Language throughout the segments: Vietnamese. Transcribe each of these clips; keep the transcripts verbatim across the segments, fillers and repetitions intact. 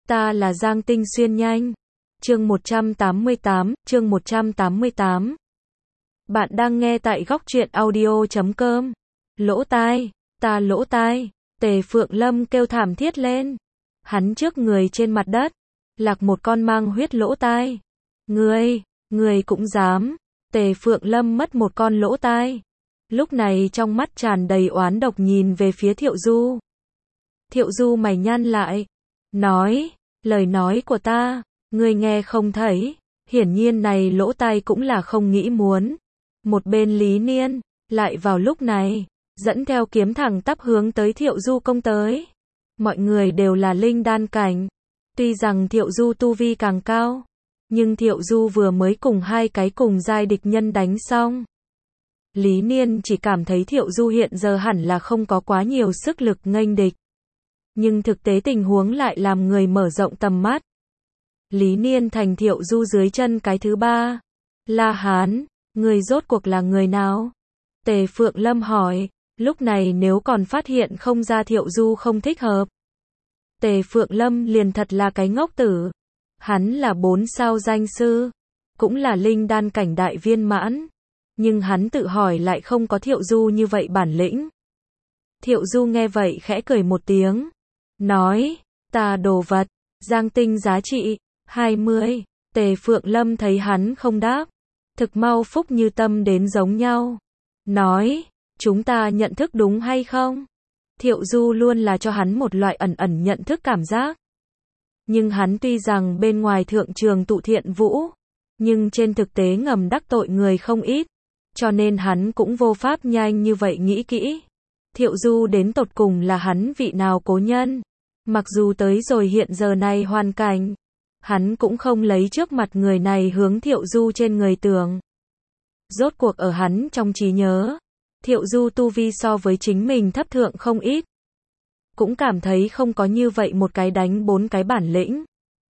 Ta là Giang Tinh Xuyên nhanh. Chương một trăm tám mươi tám, chương một trăm tám mươi tám. Bạn đang nghe tại góc truyện audio chấm com. Lỗ tai, ta lỗ tai, Tề Phượng Lâm kêu thảm thiết lên. Hắn trước người trên mặt đất, lạc một con mang huyết lỗ tai. Ngươi, ngươi cũng dám. Tề Phượng Lâm mất một con lỗ tai. Lúc này trong mắt tràn đầy oán độc nhìn về phía Thiệu Du. Thiệu Du mày nhăn lại, nói, lời nói của ta, ngươi nghe không thấy, hiển nhiên này lỗ tai cũng là không nghĩ muốn. Một bên Lý Niên, lại vào lúc này, dẫn theo kiếm thẳng tắp hướng tới Thiệu Du công tới. Mọi người đều là linh đan cảnh, tuy rằng Thiệu Du tu vi càng cao, nhưng Thiệu Du vừa mới cùng hai cái cùng giai địch nhân đánh xong. Lý Niên chỉ cảm thấy Thiệu Du hiện giờ hẳn là không có quá nhiều sức lực nghênh địch. Nhưng thực tế tình huống lại làm người mở rộng tầm mắt. Lý Niên thành Thiệu Du dưới chân cái thứ ba. La Hán, người rốt cuộc là người nào? Tề Phượng Lâm hỏi, lúc này nếu còn phát hiện không ra Thiệu Du không thích hợp. Tề Phượng Lâm liền thật là cái ngốc tử. Hắn là bốn sao danh sư, cũng là linh đan cảnh đại viên mãn. Nhưng hắn tự hỏi lại không có Thiệu Du như vậy bản lĩnh. Thiệu Du nghe vậy khẽ cười một tiếng. Nói, ta đồ vật, Giang Tinh giá trị, hai mươi. Tề Phượng Lâm thấy hắn không đáp. Thực mau phúc như tâm đến giống nhau. Nói, chúng ta nhận thức đúng hay không? Thiệu Du luôn là cho hắn một loại ẩn ẩn nhận thức cảm giác. Nhưng hắn tuy rằng bên ngoài thượng trường tụ thiện vũ, nhưng trên thực tế ngầm đắc tội người không ít. Cho nên hắn cũng vô pháp nhanh như vậy nghĩ kỹ. Thiệu Du đến tột cùng là hắn vị nào cố nhân. Mặc dù tới rồi hiện giờ này hoàn cảnh, hắn cũng không lấy trước mặt người này hướng Thiệu Du trên người tưởng. Rốt cuộc ở hắn trong trí nhớ, Thiệu Du tu vi so với chính mình thấp thượng không ít. Cũng cảm thấy không có như vậy một cái đánh bốn cái bản lĩnh.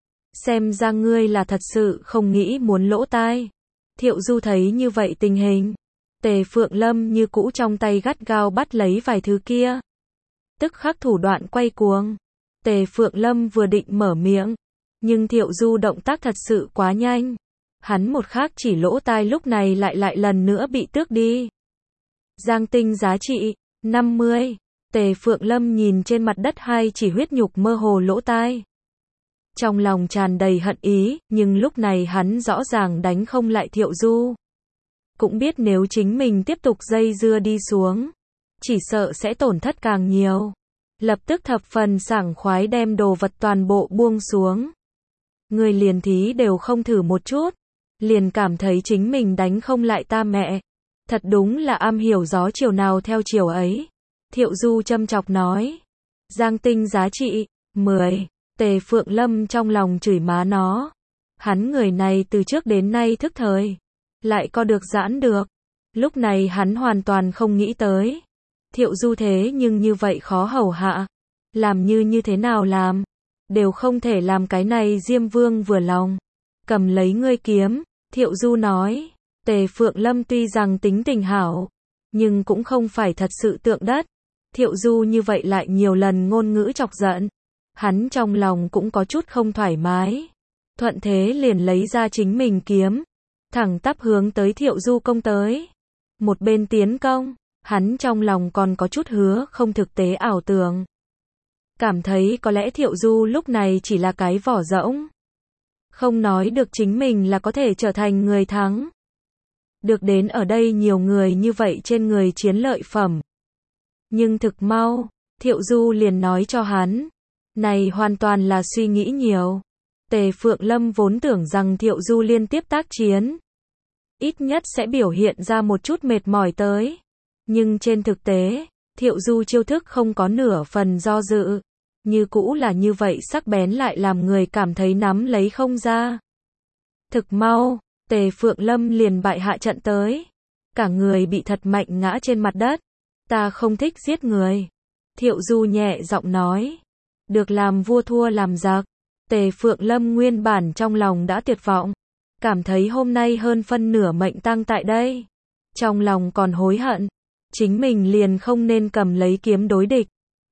Xem ra ngươi là thật sự không nghĩ muốn lỗ tai. Thiệu Du thấy như vậy tình hình, Tề Phượng Lâm như cũ trong tay gắt gao bắt lấy vài thứ kia. Tức khắc thủ đoạn quay cuồng. Tề Phượng Lâm vừa định mở miệng, nhưng Thiệu Du động tác thật sự quá nhanh. Hắn một khắc chỉ lỗ tai lúc này lại lại lần nữa bị tước đi. Giang Tinh giá trị, năm mươi. Tề Phượng Lâm nhìn trên mặt đất hai chỉ huyết nhục mơ hồ lỗ tai. Trong lòng tràn đầy hận ý, nhưng lúc này hắn rõ ràng đánh không lại Thiệu Du. Cũng biết nếu chính mình tiếp tục dây dưa đi xuống, chỉ sợ sẽ tổn thất càng nhiều. Lập tức thập phần sảng khoái đem đồ vật toàn bộ buông xuống. Người liền thí đều không thử một chút, liền cảm thấy chính mình đánh không lại ta mẹ. Thật đúng là am hiểu gió chiều nào theo chiều ấy. Thiệu Du châm chọc nói. Giang Tinh giá trị, mười. Tề Phượng Lâm trong lòng chửi má nó. Hắn người này từ trước đến nay thức thời, lại có được giãn được. Lúc này hắn hoàn toàn không nghĩ tới. Thiệu Du thế nhưng như vậy khó hầu hạ. Làm như như thế nào làm, đều không thể làm cái này Diêm Vương vừa lòng. Cầm lấy ngươi kiếm, Thiệu Du nói. Tề Phượng Lâm tuy rằng tính tình hảo, nhưng cũng không phải thật sự tượng đất. Thiệu Du như vậy lại nhiều lần ngôn ngữ chọc giận. Hắn trong lòng cũng có chút không thoải mái. Thuận thế liền lấy ra chính mình kiếm, thẳng tắp hướng tới Thiệu Du công tới. Một bên tiến công, hắn trong lòng còn có chút hứa không thực tế ảo tưởng. Cảm thấy có lẽ Thiệu Du lúc này chỉ là cái vỏ rỗng. Không nói được chính mình là có thể trở thành người thắng. Được đến ở đây nhiều người như vậy trên người chiến lợi phẩm. Nhưng thực mau, Thiệu Du liền nói cho hắn. Này hoàn toàn là suy nghĩ nhiều. Tề Phượng Lâm vốn tưởng rằng Thiệu Du liên tiếp tác chiến, ít nhất sẽ biểu hiện ra một chút mệt mỏi tới. Nhưng trên thực tế, Thiệu Du chiêu thức không có nửa phần do dự. Như cũ là như vậy sắc bén lại làm người cảm thấy nắm lấy không ra. Thực mau, Tề Phượng Lâm liền bại hạ trận tới. Cả người bị thật mạnh ngã trên mặt đất. Ta không thích giết người. Thiệu Du nhẹ giọng nói. Được làm vua thua làm giặc. Tề Phượng Lâm nguyên bản trong lòng đã tuyệt vọng. Cảm thấy hôm nay hơn phân nửa mệnh tang tại đây. Trong lòng còn hối hận. Chính mình liền không nên cầm lấy kiếm đối địch.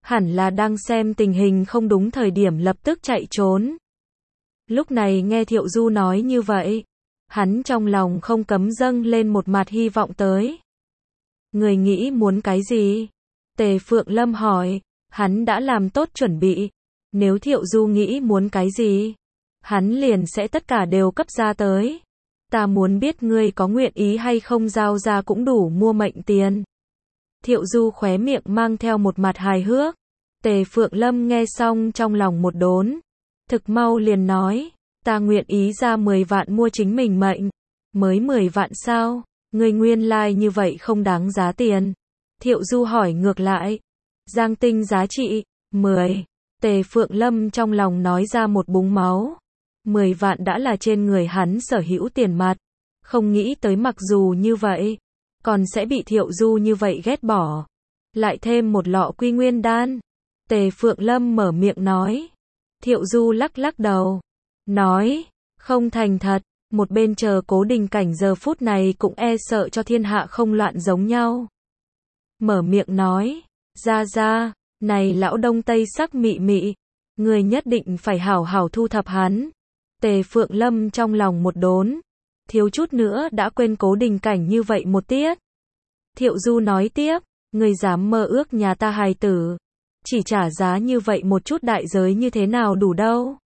hẳn là đang xem tình hình không đúng thời điểm lập tức chạy trốn. Lúc này nghe Thiệu Du nói như vậy, hắn trong lòng không cấm dâng lên một mặt hy vọng tới. Người nghĩ muốn cái gì? Tề Phượng Lâm hỏi, hắn đã làm tốt chuẩn bị. Nếu Thiệu Du nghĩ muốn cái gì, hắn liền sẽ tất cả đều cấp ra tới. Ta muốn biết ngươi có nguyện ý hay không giao ra cũng đủ mua mệnh tiền. Thiệu Du khóe miệng mang theo một mặt hài hước. Tề Phượng Lâm nghe xong trong lòng một đốn. Thực mau liền nói, ta nguyện ý ra mười vạn mua chính mình mệnh. Mới mười vạn sao? Ngươi nguyên lai like như vậy không đáng giá tiền. Thiệu Du hỏi ngược lại. Giang tinh giá trị, mười. Tề Phượng Lâm trong lòng nói ra một búng máu. mười vạn đã là trên người hắn sở hữu tiền mặt. Không nghĩ tới mặc dù như vậy, còn sẽ bị Thiệu Du như vậy ghét bỏ. Lại thêm một lọ quy nguyên đan. Tề Phượng Lâm mở miệng nói. Thiệu Du lắc lắc đầu. Nói, không thành thật. Một bên chờ Cố Đình Cảnh giờ phút này cũng e sợ cho thiên hạ không loạn giống nhau. Mở miệng nói, ra ra, này lão đông tây sắc mị mị, người nhất định phải hảo hảo thu thập hắn. Tề Phượng Lâm trong lòng một đốn, thiếu chút nữa đã quên Cố Đình Cảnh như vậy một tiết. Thiệu Du nói tiếp, người dám mơ ước nhà ta hài tử, chỉ trả giá như vậy một chút đại giới như thế nào đủ đâu.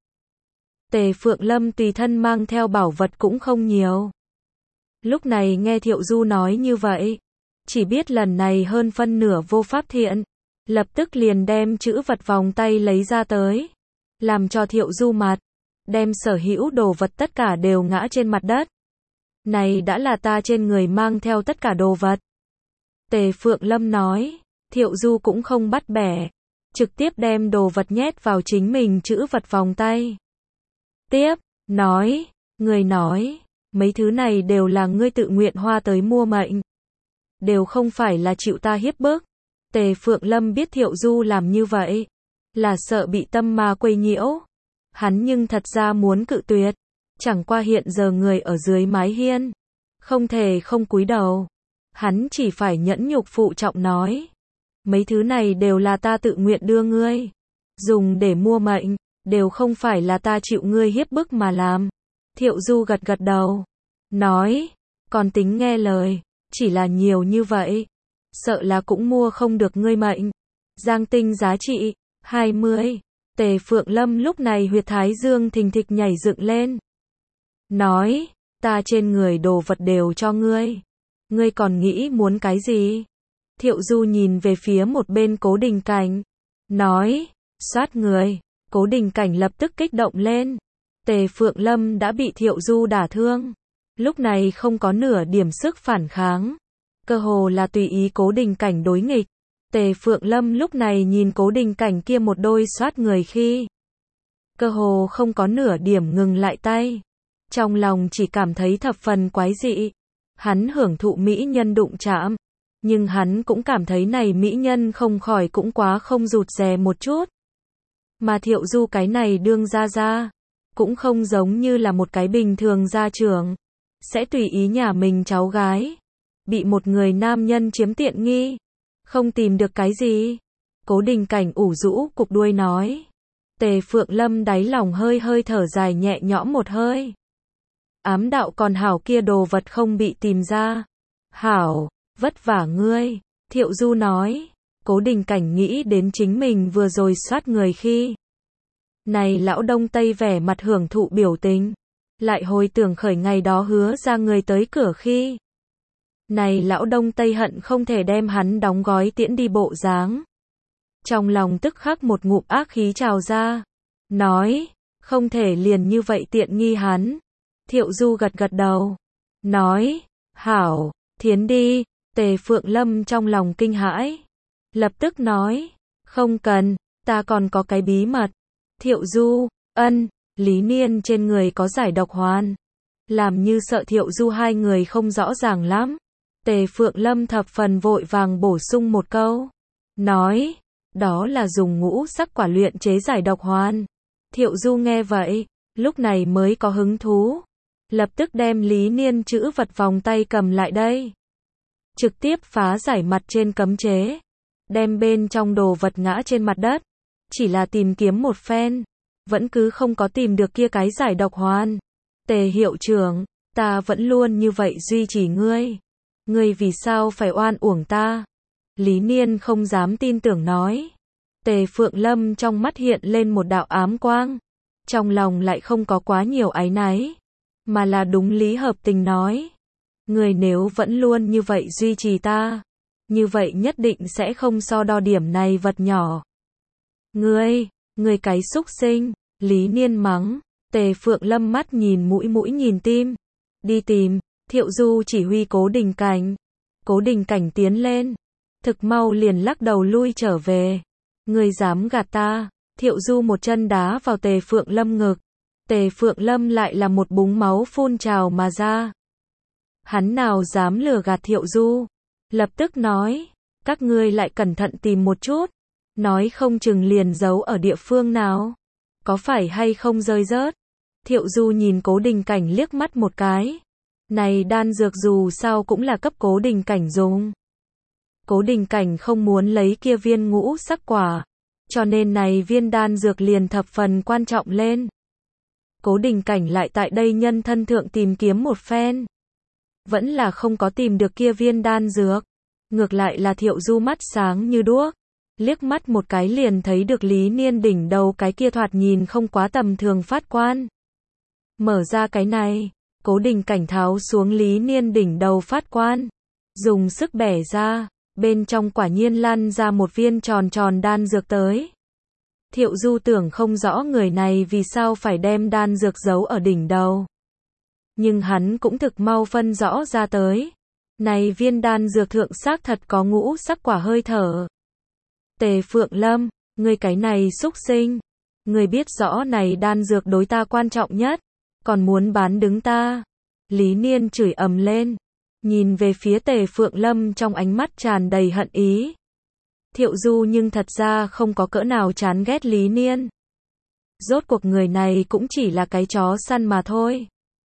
Tề Phượng Lâm tùy thân mang theo bảo vật cũng không nhiều. Lúc này nghe Thiệu Du nói như vậy, chỉ biết lần này hơn phân nửa vô pháp thiện, lập tức liền đem chữ vật vòng tay lấy ra tới, làm cho Thiệu Du mặt, đem sở hữu đồ vật tất cả đều ngã trên mặt đất. Này đã là ta trên người mang theo tất cả đồ vật. Tề Phượng Lâm nói, Thiệu Du cũng không bắt bẻ, trực tiếp đem đồ vật nhét vào chính mình chữ vật vòng tay. Tiếp, nói, người nói, mấy thứ này đều là ngươi tự nguyện hoa tới mua mệnh. Đều không phải là chịu ta hiếp bức. Tề Phượng Lâm biết Thiệu Du làm như vậy, là sợ bị tâm ma quấy nhiễu. Hắn nhưng thật ra muốn cự tuyệt. Chẳng qua hiện giờ người ở dưới mái hiên, không thể không cúi đầu. Hắn chỉ phải nhẫn nhục phụ trọng nói. Mấy thứ này đều là ta tự nguyện đưa ngươi. Dùng để mua mệnh. Đều không phải là ta chịu ngươi hiếp bức mà làm. Thiệu Du gật gật đầu. Nói, còn tính nghe lời, chỉ là nhiều như vậy. Sợ là cũng mua không được ngươi mệnh. Giang tinh giá trị, hai mươi. Tề Phượng Lâm lúc này huyệt thái dương thình thịch nhảy dựng lên. Nói, ta trên người đồ vật đều cho ngươi. Ngươi còn nghĩ muốn cái gì? Thiệu Du nhìn về phía một bên Cố Đình Cảnh. Nói, soát người. Cố Đình Cảnh lập tức kích động lên. Tề Phượng Lâm đã bị Thiệu Du đả thương. Lúc này không có nửa điểm sức phản kháng. Cơ hồ là tùy ý Cố Đình Cảnh đối nghịch. Tề Phượng Lâm lúc này nhìn Cố Đình Cảnh kia một đôi soát người khi. Cơ hồ không có nửa điểm ngừng lại tay. Trong lòng chỉ cảm thấy thập phần quái dị. Hắn hưởng thụ mỹ nhân đụng chạm. Nhưng hắn cũng cảm thấy này mỹ nhân không khỏi cũng quá không rụt rè một chút. Mà Thiệu Du cái này đương gia gia, cũng không giống như là một cái bình thường gia trưởng, sẽ tùy ý nhà mình cháu gái, bị một người nam nhân chiếm tiện nghi, không tìm được cái gì. Cố Đình Cảnh ủ rũ cục đuôi nói. Tề Phượng Lâm đáy lòng hơi hơi thở dài nhẹ nhõm một hơi. Ám đạo còn hảo kia đồ vật không bị tìm ra. Hảo, vất vả ngươi, Thiệu Du nói. Cố Đình Cảnh nghĩ đến chính mình vừa rồi soát người khi. Này lão đông tây vẻ mặt hưởng thụ biểu tình. Lại hồi tưởng khởi ngày đó hứa ra người tới cửa khi. Này lão đông tây hận không thể đem hắn đóng gói tiễn đi bộ dáng. Trong lòng tức khắc một ngụm ác khí trào ra. Nói, không thể liền như vậy tiện nghi hắn. Thiệu Du gật gật đầu. Nói, hảo, thiến đi. Tề Phượng Lâm trong lòng kinh hãi. Lập tức nói, không cần, ta còn có cái bí mật. Thiệu Du, ân, Lý Niên trên người có giải độc hoàn. Làm như sợ Thiệu Du hai người không rõ ràng lắm. Tề Phượng Lâm thập phần vội vàng bổ sung một câu. Nói, đó là dùng ngũ sắc quả luyện chế giải độc hoàn. Thiệu Du nghe vậy, lúc này mới có hứng thú. Lập tức đem Lý Niên chữ vật vòng tay cầm lại đây. Trực tiếp phá giải mặt trên cấm chế. đem bên trong đồ vật ngã trên mặt đất. Chỉ là tìm kiếm một phen, vẫn cứ không có tìm được kia cái giải độc hoàn. Tề hiệu trưởng, ta vẫn luôn như vậy duy trì ngươi. Ngươi vì sao phải oan uổng ta? Lý Niên không dám tin tưởng nói. Tề Phượng Lâm trong mắt hiện lên một đạo ám quang. Trong lòng lại không có quá nhiều áy náy, mà là đúng lý hợp tình nói. Ngươi nếu vẫn luôn như vậy duy trì ta, như vậy nhất định sẽ không so đo điểm này vật nhỏ. Ngươi, ngươi cái xúc sinh, Lý Niên mắng. Tề Phượng Lâm mắt nhìn mũi mũi nhìn tim. Đi tìm, Thiệu Du chỉ huy Cố Đình Cảnh. Cố Đình Cảnh tiến lên, thực mau liền lắc đầu lui trở về. Ngươi dám gạt ta? Thiệu Du một chân đá vào Tề Phượng Lâm ngực. Tề Phượng Lâm lại là một búng máu phun trào mà ra. Hắn nào dám lừa gạt Thiệu Du? Lập tức nói, các ngươi lại cẩn thận tìm một chút, nói không chừng liền giấu ở địa phương nào, có phải hay không rơi rớt. Thiệu Du nhìn Cố Đình Cảnh liếc mắt một cái. Này đan dược dù sao cũng là cấp Cố Đình Cảnh dùng. Cố Đình Cảnh không muốn lấy kia viên ngũ sắc quả, cho nên này viên đan dược liền thập phần quan trọng lên. Cố Đình Cảnh lại tại đây nhân thân thượng tìm kiếm một phen, vẫn là không có tìm được kia viên đan dược. Ngược lại là Thiệu Du mắt sáng như đuốc, liếc mắt một cái liền thấy được Lý Niên đỉnh đầu cái kia thoạt nhìn không quá tầm thường phát quan. Mở ra cái này, Cố Đình Cảnh tháo xuống Lý Niên đỉnh đầu phát quan, dùng sức bẻ ra, bên trong quả nhiên lăn ra một viên tròn tròn đan dược tới. Thiệu Du tưởng không rõ người này vì sao phải đem đan dược giấu ở đỉnh đầu, nhưng hắn cũng thực mau phân rõ ra tới. Này viên đan dược thượng xác thật có ngũ sắc quả hơi thở. Tề Phượng Lâm, ngươi cái này xúc sinh, ngươi biết rõ này đan dược đối ta quan trọng nhất, còn muốn bán đứng ta. Lý Niên chửi ầm lên, nhìn về phía Tề Phượng Lâm trong ánh mắt tràn đầy hận ý. Thiệu Du nhưng thật ra không có cỡ nào chán ghét Lý Niên. Rốt cuộc người này cũng chỉ là cái chó săn mà thôi.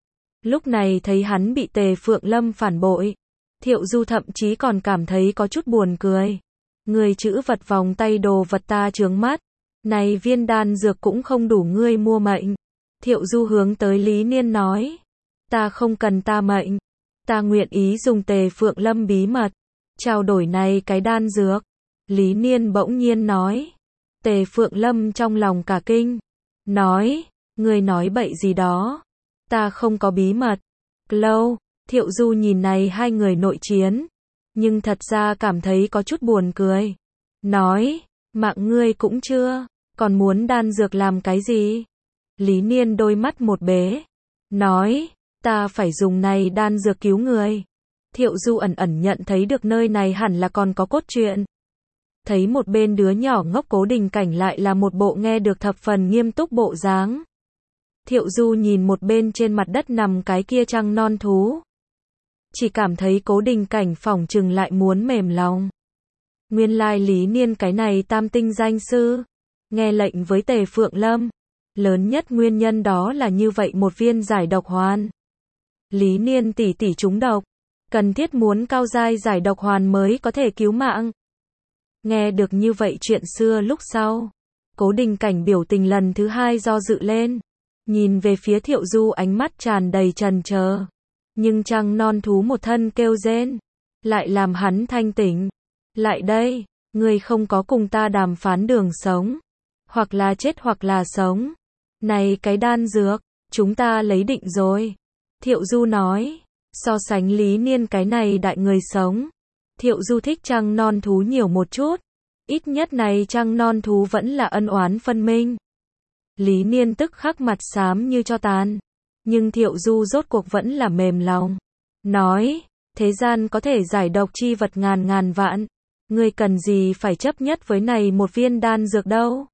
Lúc này thấy hắn bị Tề Phượng Lâm phản bội, Thiệu Du thậm chí còn cảm thấy có chút buồn cười. Người chữ vật vòng tay đồ vật ta chướng mắt, này viên đan dược cũng không đủ ngươi mua mệnh. Thiệu Du hướng tới Lý Niên nói, ta không cần ta mệnh, ta nguyện ý dùng Tề Phượng Lâm bí mật, trao đổi này cái đan dược. Lý Niên bỗng nhiên nói. Tề Phượng Lâm trong lòng cả kinh, nói, ngươi nói bậy gì đó, ta không có bí mật. Lâu, Thiệu Du nhìn này hai người nội chiến, nhưng thật ra cảm thấy có chút buồn cười. Nói, mạng ngươi cũng chưa, còn muốn đan dược làm cái gì? Lý Niên đôi mắt một bế, nói, ta phải dùng này đan dược cứu người. Thiệu Du ẩn ẩn nhận thấy được nơi này hẳn là còn có cốt truyện. Thấy một bên đứa nhỏ ngốc Cố Đình Cảnh lại là một bộ nghe được thập phần nghiêm túc bộ dáng. Thiệu Du nhìn một bên trên mặt đất nằm cái kia trăng non thú, chỉ cảm thấy Cố Đình Cảnh phỏng chừng lại muốn mềm lòng. Nguyên lai Lý Niên cái này tam tinh danh sư, nghe lệnh với Tề Phượng Lâm, lớn nhất nguyên nhân đó là như vậy một viên giải độc hoàn. Lý Niên tỷ tỷ trúng độc, cần thiết muốn cao giai giải độc hoàn mới có thể cứu mạng. Nghe được như vậy chuyện xưa lúc sau, Cố Đình Cảnh biểu tình lần thứ hai do dự lên, nhìn về phía Thiệu Du ánh mắt tràn đầy trần chờ. Nhưng trăng non thú một thân kêu rên, lại làm hắn thanh tỉnh. Lại đây, ngươi không có cùng ta đàm phán đường sống, hoặc là chết hoặc là sống. Này cái đan dược, chúng ta lấy định rồi. Thiệu Du nói, so sánh Lý Niên cái này đại người sống, Thiệu Du thích trăng non thú nhiều một chút. Ít nhất này trăng non thú vẫn là ân oán phân minh. Lý Niên tức khắc mặt xám như cho tàn. Nhưng Thiệu Du rốt cuộc vẫn là mềm lòng. Nói, thế gian có thể giải độc chi vật ngàn ngàn vạn. Ngươi cần gì phải chấp nhất với này một viên đan dược đâu.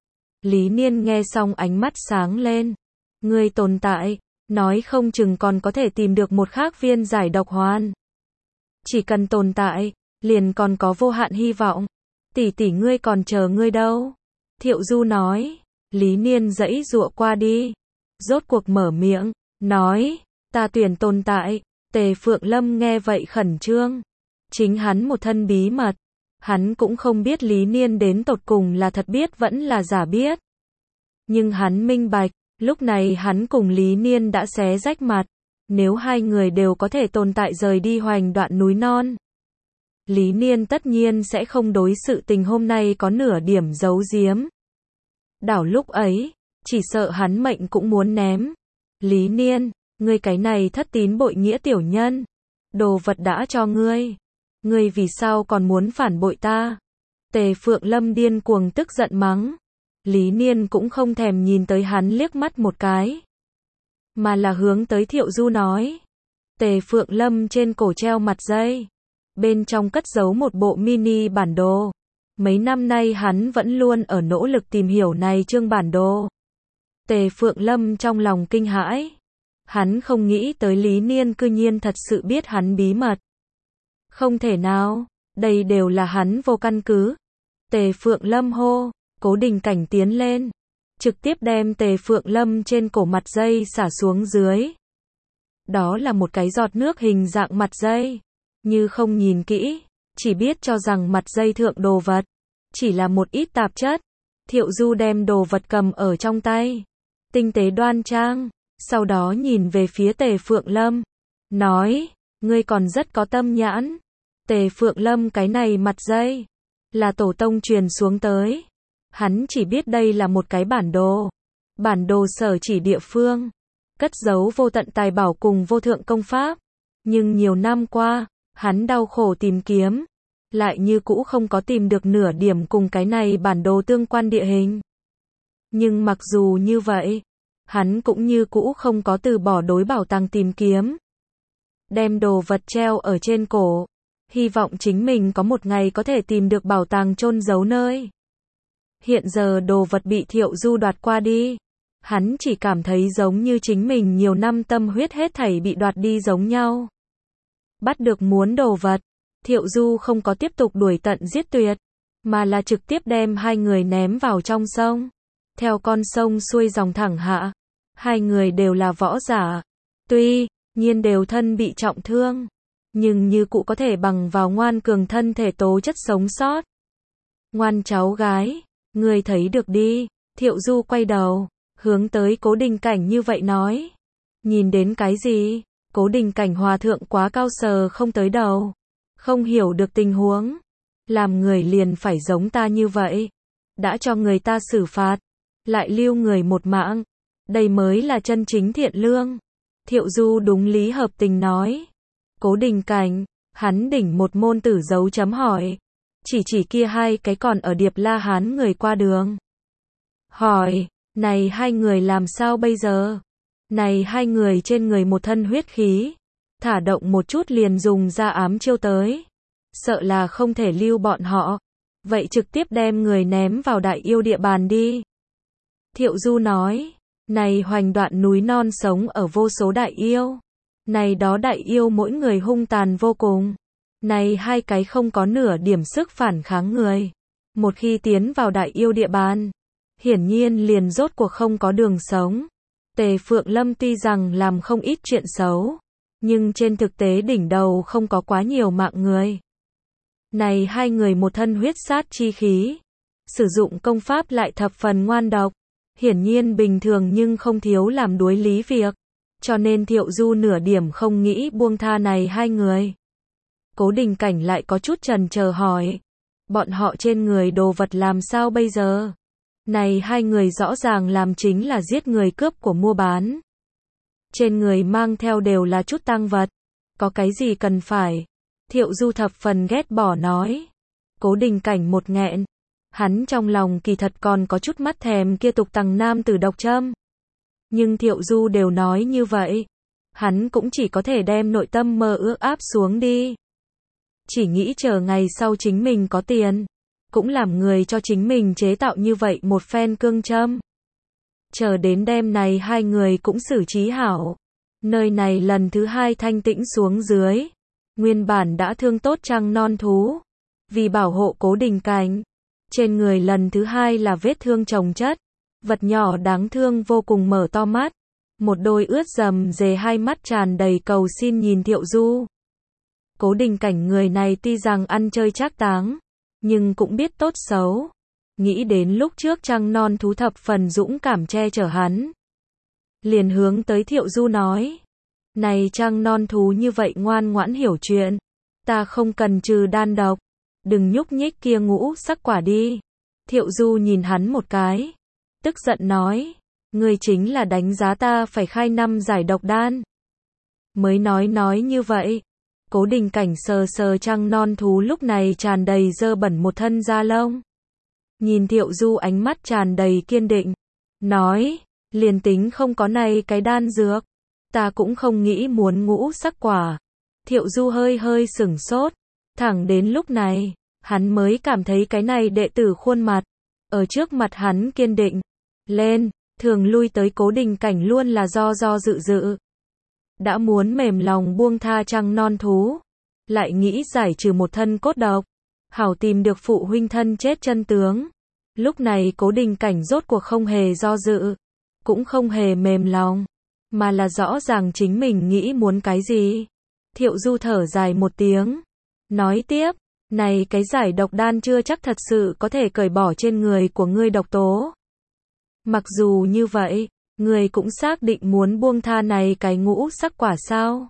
Lý Niên nghe xong ánh mắt sáng lên. Ngươi tồn tại, nói không chừng còn có thể tìm được một khác viên giải độc hoàn. Chỉ cần tồn tại, liền còn có vô hạn hy vọng. Tỷ tỷ ngươi còn chờ ngươi đâu. Thiệu Du nói. Lý Niên giãy giụa qua đi, rốt cuộc mở miệng, nói, ta tuyển tồn tại. Tề Phượng Lâm nghe vậy khẩn trương. Chính hắn một thân bí mật, Hắn cũng không biết Lý Niên đến tột cùng là thật biết vẫn là giả biết. Nhưng hắn minh bạch, lúc này hắn cùng Lý Niên đã xé rách mặt. Nếu hai người đều có thể tồn tại rời đi hoành đoạn núi non, Lý Niên tất nhiên sẽ không đối sự tình hôm nay có nửa điểm giấu giếm. Đảo lúc ấy, chỉ sợ hắn mệnh cũng muốn ném. Lý Niên, ngươi cái này thất tín bội nghĩa tiểu nhân. Đồ vật đã cho ngươi. Ngươi vì sao còn muốn phản bội ta? Tề Phượng Lâm điên cuồng tức giận mắng. Lý Niên cũng không thèm nhìn tới hắn liếc mắt một cái, mà là hướng tới Thiệu Du nói. Tề Phượng Lâm trên cổ treo mặt dây, bên trong cất giấu một bộ mini bản đồ. Mấy năm nay hắn vẫn luôn ở nỗ lực tìm hiểu này chương bản đồ. Tề Phượng Lâm trong lòng kinh hãi. Hắn không nghĩ tới Lý Niên cư nhiên thật sự biết hắn bí mật. Không thể nào, đây đều là hắn vô căn cứ. Tề Phượng Lâm hô, Cố Đình Cảnh tiến lên, trực tiếp đem Tề Phượng Lâm trên cổ mặt dây xả xuống dưới. Đó là một cái giọt nước hình dạng mặt dây. Như không nhìn kỹ, chỉ biết cho rằng mặt dây thượng đồ vật chỉ là một ít tạp chất. Thiệu Du đem đồ vật cầm ở trong tay, tinh tế đoan trang, sau đó nhìn về phía Tề Phượng Lâm, nói, ngươi còn rất có tâm nhãn. Tề Phượng Lâm cái này mặt dây là tổ tông truyền xuống tới. Hắn chỉ biết đây là một cái bản đồ. Bản đồ sở chỉ địa phương, cất giấu vô tận tài bảo cùng vô thượng công pháp. Nhưng nhiều năm qua, hắn đau khổ tìm kiếm, lại như cũ không có tìm được nửa điểm cùng cái này bản đồ tương quan địa hình. Nhưng mặc dù như vậy, hắn cũng như cũ không có từ bỏ đối bảo tàng tìm kiếm. Đem đồ vật treo ở trên cổ, hy vọng chính mình có một ngày có thể tìm được bảo tàng chôn giấu nơi. Hiện giờ đồ vật bị Thiệu Du đoạt qua đi, hắn chỉ cảm thấy giống như chính mình nhiều năm tâm huyết hết thảy bị đoạt đi giống nhau. Bắt được muốn đồ vật, Thiệu Du không có tiếp tục đuổi tận giết tuyệt, mà là trực tiếp đem hai người ném vào trong sông. Theo con sông xuôi dòng thẳng hạ, hai người đều là võ giả, tuy nhiên đều thân bị trọng thương, nhưng như cũ có thể bằng vào ngoan cường thân thể tố chất sống sót. Ngoan cháu gái, ngươi thấy được đi. Thiệu Du quay đầu, hướng tới Cố Đình Cảnh như vậy nói. Nhìn đến cái gì? Cố Đình Cảnh hòa thượng quá cao sờ không tới đầu, không hiểu được tình huống. Làm người liền phải giống ta như vậy, đã cho người ta xử phạt, lại lưu người một mạng, đây mới là chân chính thiện lương. Thiệu Du đúng lý hợp tình nói. Cố Đình Cảnh, hắn đỉnh một môn tử dấu chấm hỏi, chỉ chỉ kia hai cái còn ở Điệp La Hán người qua đường. Hỏi, này hai người làm sao bây giờ? Này hai người trên người một thân huyết khí, thả động một chút liền dùng ra ám chiêu tới, sợ là không thể lưu bọn họ, vậy trực tiếp đem người ném vào Đại Yêu địa bàn đi. Thiệu Du nói, này hoành đoạn núi non sống ở vô số đại yêu, này đó đại yêu mỗi người hung tàn vô cùng, này hai cái không có nửa điểm sức phản kháng người, một khi tiến vào Đại Yêu địa bàn, hiển nhiên liền rốt cuộc không có đường sống. Tề Phượng Lâm tuy rằng làm không ít chuyện xấu, nhưng trên thực tế đỉnh đầu không có quá nhiều mạng người. Này hai người một thân huyết sát chi khí, sử dụng công pháp lại thập phần ngoan độc, hiển nhiên bình thường nhưng không thiếu làm đuối lý việc, cho nên Thiệu Du nửa điểm không nghĩ buông tha này hai người. Cố Đình Cảnh lại có chút chần chờ hỏi, bọn họ trên người đồ vật làm sao bây giờ? Này hai người rõ ràng làm chính là giết người cướp của mua bán. Trên người mang theo đều là chút tang vật, có cái gì cần phải? Thiệu Du thập phần ghét bỏ nói. Cố Đình Cảnh một nghẹn, hắn trong lòng kỳ thật còn có chút mắt thèm kia tục tằng nam tử độc châm. Nhưng Thiệu Du đều nói như vậy, hắn cũng chỉ có thể đem nội tâm mơ ước áp xuống đi. Chỉ nghĩ chờ ngày sau chính mình có tiền, cũng làm người cho chính mình chế tạo như vậy một phen cương châm. Chờ đến đêm này hai người cũng xử trí hảo. Nơi này lần thứ hai thanh tĩnh xuống dưới. Nguyên bản đã thương tốt trăng non thú. Vì bảo hộ Cố Đình Cảnh, trên người lần thứ hai là vết thương chồng chất. Vật nhỏ đáng thương vô cùng mở to mắt. Một đôi ướt dầm dề hai mắt tràn đầy cầu xin nhìn Thiệu Du. Cố Đình Cảnh người này tuy rằng ăn chơi trác táng, nhưng cũng biết tốt xấu. Nghĩ đến lúc trước trăng non thú thập phần dũng cảm che chở hắn. Liền hướng tới Thiệu Du nói. Này trăng non thú như vậy ngoan ngoãn hiểu chuyện. Ta không cần trừ đan độc. Đừng nhúc nhích kia ngũ sắc quả đi. Thiệu Du nhìn hắn một cái. Tức giận nói. Ngươi chính là đánh giá ta phải khai năm giải độc đan. Mới nói nói như vậy. Cố Đình Cảnh sờ sờ trăng non thú lúc này tràn đầy dơ bẩn một thân da lông. Nhìn Thiệu Du ánh mắt tràn đầy kiên định. Nói. Liền tính không có này cái đan dược. Ta cũng không nghĩ muốn ngũ sắc quả. Thiệu Du hơi hơi sửng sốt. Thẳng đến lúc này. Hắn mới cảm thấy cái này đệ tử khuôn mặt. Ở trước mặt hắn kiên định. Lên. Thường lui tới Cố Đình Cảnh luôn là do do dự dự. Đã muốn mềm lòng buông tha trăng non thú. Lại nghĩ giải trừ một thân cốt độc. Hảo tìm được phụ huynh thân chết chân tướng. Lúc này Cố Đình Cảnh rốt cuộc không hề do dự. Cũng không hề mềm lòng. Mà là rõ ràng chính mình nghĩ muốn cái gì. Thiệu Du thở dài một tiếng. Nói tiếp. Này cái giải độc đan chưa chắc thật sự có thể cởi bỏ trên người của ngươi độc tố. Mặc dù như vậy, ngươi cũng xác định muốn buông tha này cái ngũ sắc quả sao?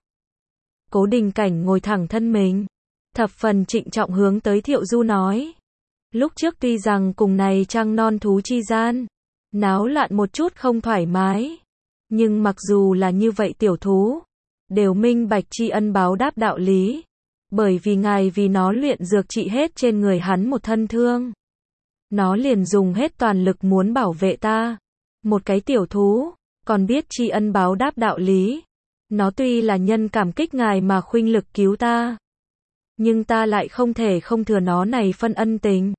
Cố Đình Cảnh ngồi thẳng thân mình, thập phần trịnh trọng hướng tới Thiệu Du nói. Lúc trước tuy rằng cùng này trăng non thú chi gian, náo loạn một chút không thoải mái, nhưng mặc dù là như vậy tiểu thú, đều minh bạch tri ân báo đáp đạo lý, bởi vì ngài vì nó luyện dược trị hết trên người hắn một thân thương. Nó liền dùng hết toàn lực muốn bảo vệ ta. Một cái tiểu thú, còn biết tri ân báo đáp đạo lý. Nó tuy là nhân cảm kích ngài mà khuynh lực cứu ta. Nhưng ta lại không thể không thừa nó này phân ân tình.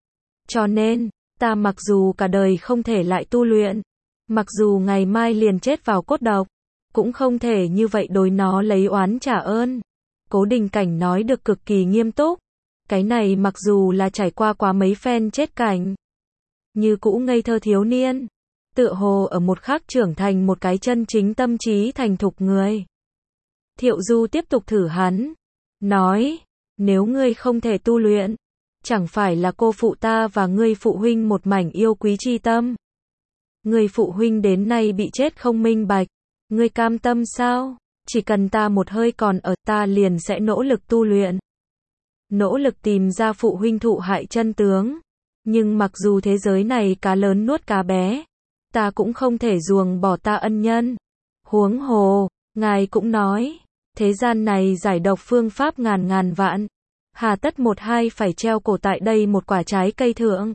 Cho nên, ta mặc dù cả đời không thể lại tu luyện. Mặc dù ngày mai liền chết vào cốt độc. Cũng không thể như vậy đối nó lấy oán trả ơn. Cố Đình Cảnh nói được cực kỳ nghiêm túc. Cái này mặc dù là trải qua quá mấy phen chết cảnh. Như cũ ngây thơ thiếu niên. Tựa hồ ở một khắc trưởng thành một cái chân chính tâm trí thành thục người. Thiệu Du tiếp tục thử hắn. Nói. Nếu ngươi không thể tu luyện. Chẳng phải là cô phụ ta và ngươi phụ huynh một mảnh yêu quý chi tâm. Ngươi phụ huynh đến nay bị chết không minh bạch. Ngươi cam tâm sao? Chỉ cần ta một hơi còn ở ta liền sẽ nỗ lực tu luyện. Nỗ lực tìm ra phụ huynh thụ hại chân tướng. Nhưng mặc dù thế giới này cá lớn nuốt cá bé, ta cũng không thể ruồng bỏ ta ân nhân. Huống hồ, ngài cũng nói, thế gian này giải độc phương pháp ngàn ngàn vạn. Hà tất một hai phải treo cổ tại đây một quả trái cây thượng.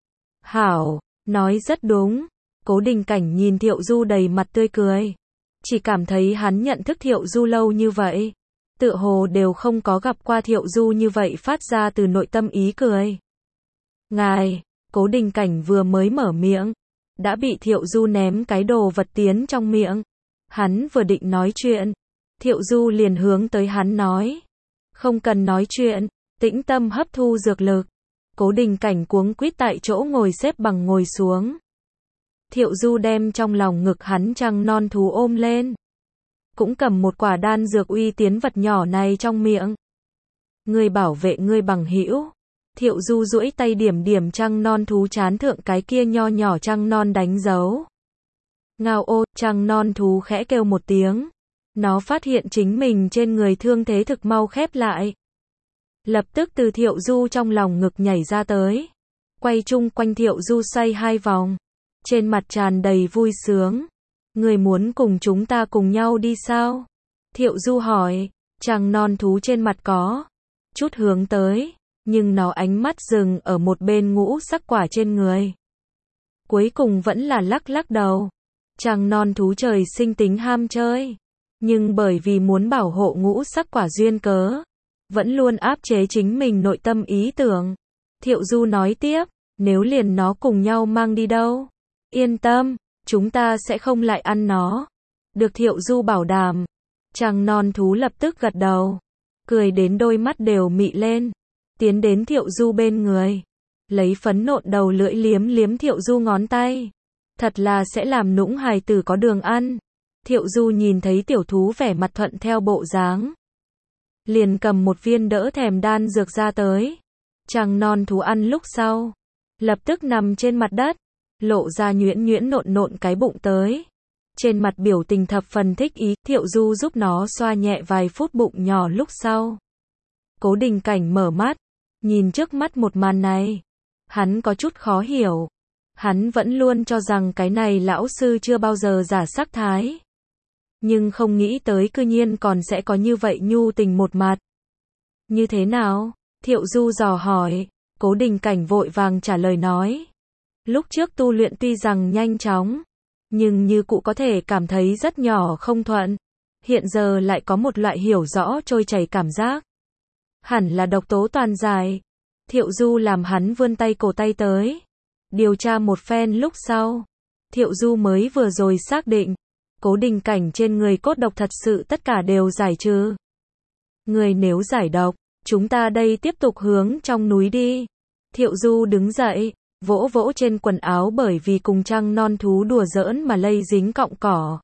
Hảo, nói rất đúng. Cố Đình Cảnh nhìn Thiệu Du đầy mặt tươi cười. Chỉ cảm thấy hắn nhận thức Thiệu Du lâu như vậy. Tựa hồ đều không có gặp qua Thiệu Du như vậy phát ra từ nội tâm ý cười. Ngài, Cố Đình Cảnh vừa mới mở miệng, đã bị Thiệu Du ném cái đồ vật tiến trong miệng. Hắn vừa định nói chuyện, Thiệu Du liền hướng tới hắn nói. Không cần nói chuyện, tĩnh tâm hấp thu dược lực. Cố Đình Cảnh cuống quýt tại chỗ ngồi xếp bằng ngồi xuống. Thiệu Du đem trong lòng ngực hắn trăng non thú ôm lên. Cũng cầm một quả đan dược uy tiến vật nhỏ này trong miệng. Ngươi bảo vệ ngươi bằng hữu. Thiệu Du duỗi tay điểm điểm trăng non thú chán thượng cái kia nho nhỏ trăng non đánh dấu. Ngao ô, trăng non thú khẽ kêu một tiếng. Nó phát hiện chính mình trên người thương thế thực mau khép lại. Lập tức từ Thiệu Du trong lòng ngực nhảy ra tới. Quay chung quanh Thiệu Du xoay hai vòng. Trên mặt tràn đầy vui sướng. Người muốn cùng chúng ta cùng nhau đi sao? Thiệu Du hỏi. Trăng non thú trên mặt có chút hướng tới, nhưng nó ánh mắt dừng ở một bên ngũ sắc quả trên người. Cuối cùng vẫn là lắc lắc đầu. Trăng non thú trời sinh tính ham chơi, nhưng bởi vì muốn bảo hộ ngũ sắc quả duyên cớ, vẫn luôn áp chế chính mình nội tâm ý tưởng. Thiệu Du nói tiếp, nếu liền nó cùng nhau mang đi đâu? Yên tâm, chúng ta sẽ không lại ăn nó. Được Thiệu Du bảo đảm. Trăng non thú lập tức gật đầu, cười đến đôi mắt đều mị lên, tiến đến Thiệu Du bên người, lấy phấn nộn đầu lưỡi liếm liếm Thiệu Du ngón tay. Thật là sẽ làm nũng hài tử có đường ăn. Thiệu Du nhìn thấy tiểu thú vẻ mặt thuận theo bộ dáng, liền cầm một viên đỡ thèm đan dược ra tới. Trăng non thú ăn lúc sau, lập tức nằm trên mặt đất, lộ ra nhuyễn nhuyễn nộn nộn cái bụng tới. Trên mặt biểu tình thập phần thích ý, Thiệu Du giúp nó xoa nhẹ vài phút bụng nhỏ lúc sau. Cố Đình Cảnh mở mắt, nhìn trước mắt một màn này. Hắn có chút khó hiểu. Hắn vẫn luôn cho rằng cái này lão sư chưa bao giờ giả sắc thái. Nhưng không nghĩ tới cư nhiên còn sẽ có như vậy nhu tình một mặt. Như thế nào? Thiệu Du dò hỏi. Cố Đình Cảnh vội vàng trả lời nói. Lúc trước tu luyện tuy rằng nhanh chóng, nhưng như cụ có thể cảm thấy rất nhỏ không thuận. Hiện giờ lại có một loại hiểu rõ trôi chảy cảm giác. Hẳn là độc tố toàn giải. Thiệu Du làm hắn vươn tay cổ tay tới. Điều tra một phen lúc sau. Thiệu Du mới vừa rồi xác định. Cố Đình Cảnh trên người cốt độc thật sự tất cả đều giải trừ. Người nếu giải độc, chúng ta đây tiếp tục hướng trong núi đi. Thiệu Du đứng dậy, vỗ vỗ trên quần áo bởi vì cùng trăng non thú đùa giỡn mà lây dính cọng cỏ.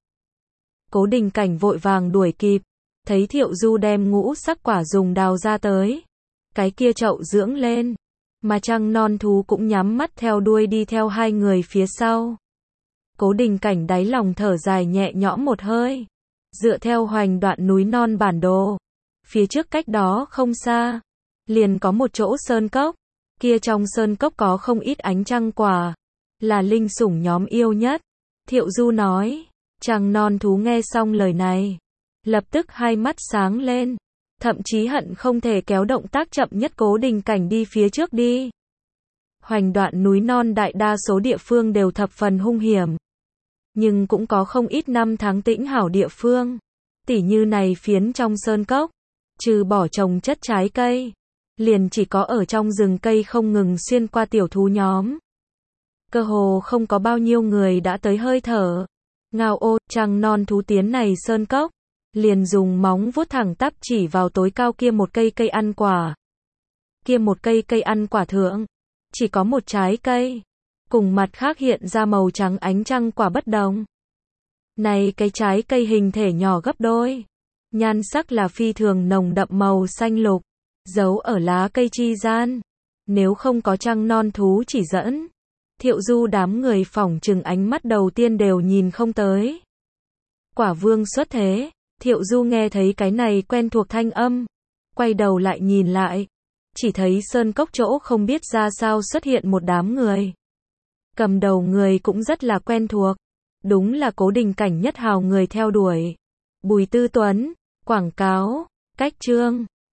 Cố Đình Cảnh vội vàng đuổi kịp, thấy Thiệu Du đem ngũ sắc quả dùng đào ra tới. Cái kia chậu dưỡng lên, mà trăng non thú cũng nhắm mắt theo đuôi đi theo hai người phía sau. Cố Đình Cảnh đáy lòng thở dài nhẹ nhõm một hơi. Dựa theo hoành đoạn núi non bản đồ, phía trước cách đó không xa, liền có một chỗ sơn cốc. Kia trong sơn cốc có không ít ánh trăng quả, là linh sủng nhóm yêu nhất. Thiệu Du nói. Trăng non thú nghe xong lời này, lập tức hai mắt sáng lên, thậm chí hận không thể kéo động tác chậm nhất Cố Đình Cảnh đi phía trước đi. Hoành đoạn núi non đại đa số địa phương đều thập phần hung hiểm, nhưng cũng có không ít năm tháng tĩnh hảo địa phương. Tỉ như này phiến trong sơn cốc, trừ bỏ trồng chất trái cây, liền chỉ có ở trong rừng cây không ngừng xuyên qua tiểu thú nhóm. Cơ hồ không có bao nhiêu người đã tới hơi thở. Ngao ô, trăng non thú tiến này sơn cốc, liền dùng móng vuốt thẳng tắp chỉ vào tối cao kia một cây cây ăn quả. Kia một cây cây ăn quả thượng, chỉ có một trái cây, cùng mặt khác hiện ra màu trắng ánh trăng quả bất đồng. Này cái trái cây hình thể nhỏ gấp đôi, nhan sắc là phi thường nồng đậm màu xanh lục, giấu ở lá cây chi gian. Nếu không có trăng non thú chỉ dẫn, Thiệu Du đám người phỏng chừng ánh mắt đầu tiên đều nhìn không tới. Quả vương xuất thế. Thiệu Du nghe thấy cái này quen thuộc thanh âm, quay đầu lại nhìn lại, chỉ thấy sơn cốc chỗ không biết ra sao xuất hiện một đám người. Cầm đầu người cũng rất là quen thuộc, đúng là Cố Đình Cảnh nhất hào người theo đuổi. Bùi Tư Tuấn. Quảng cáo, cách chương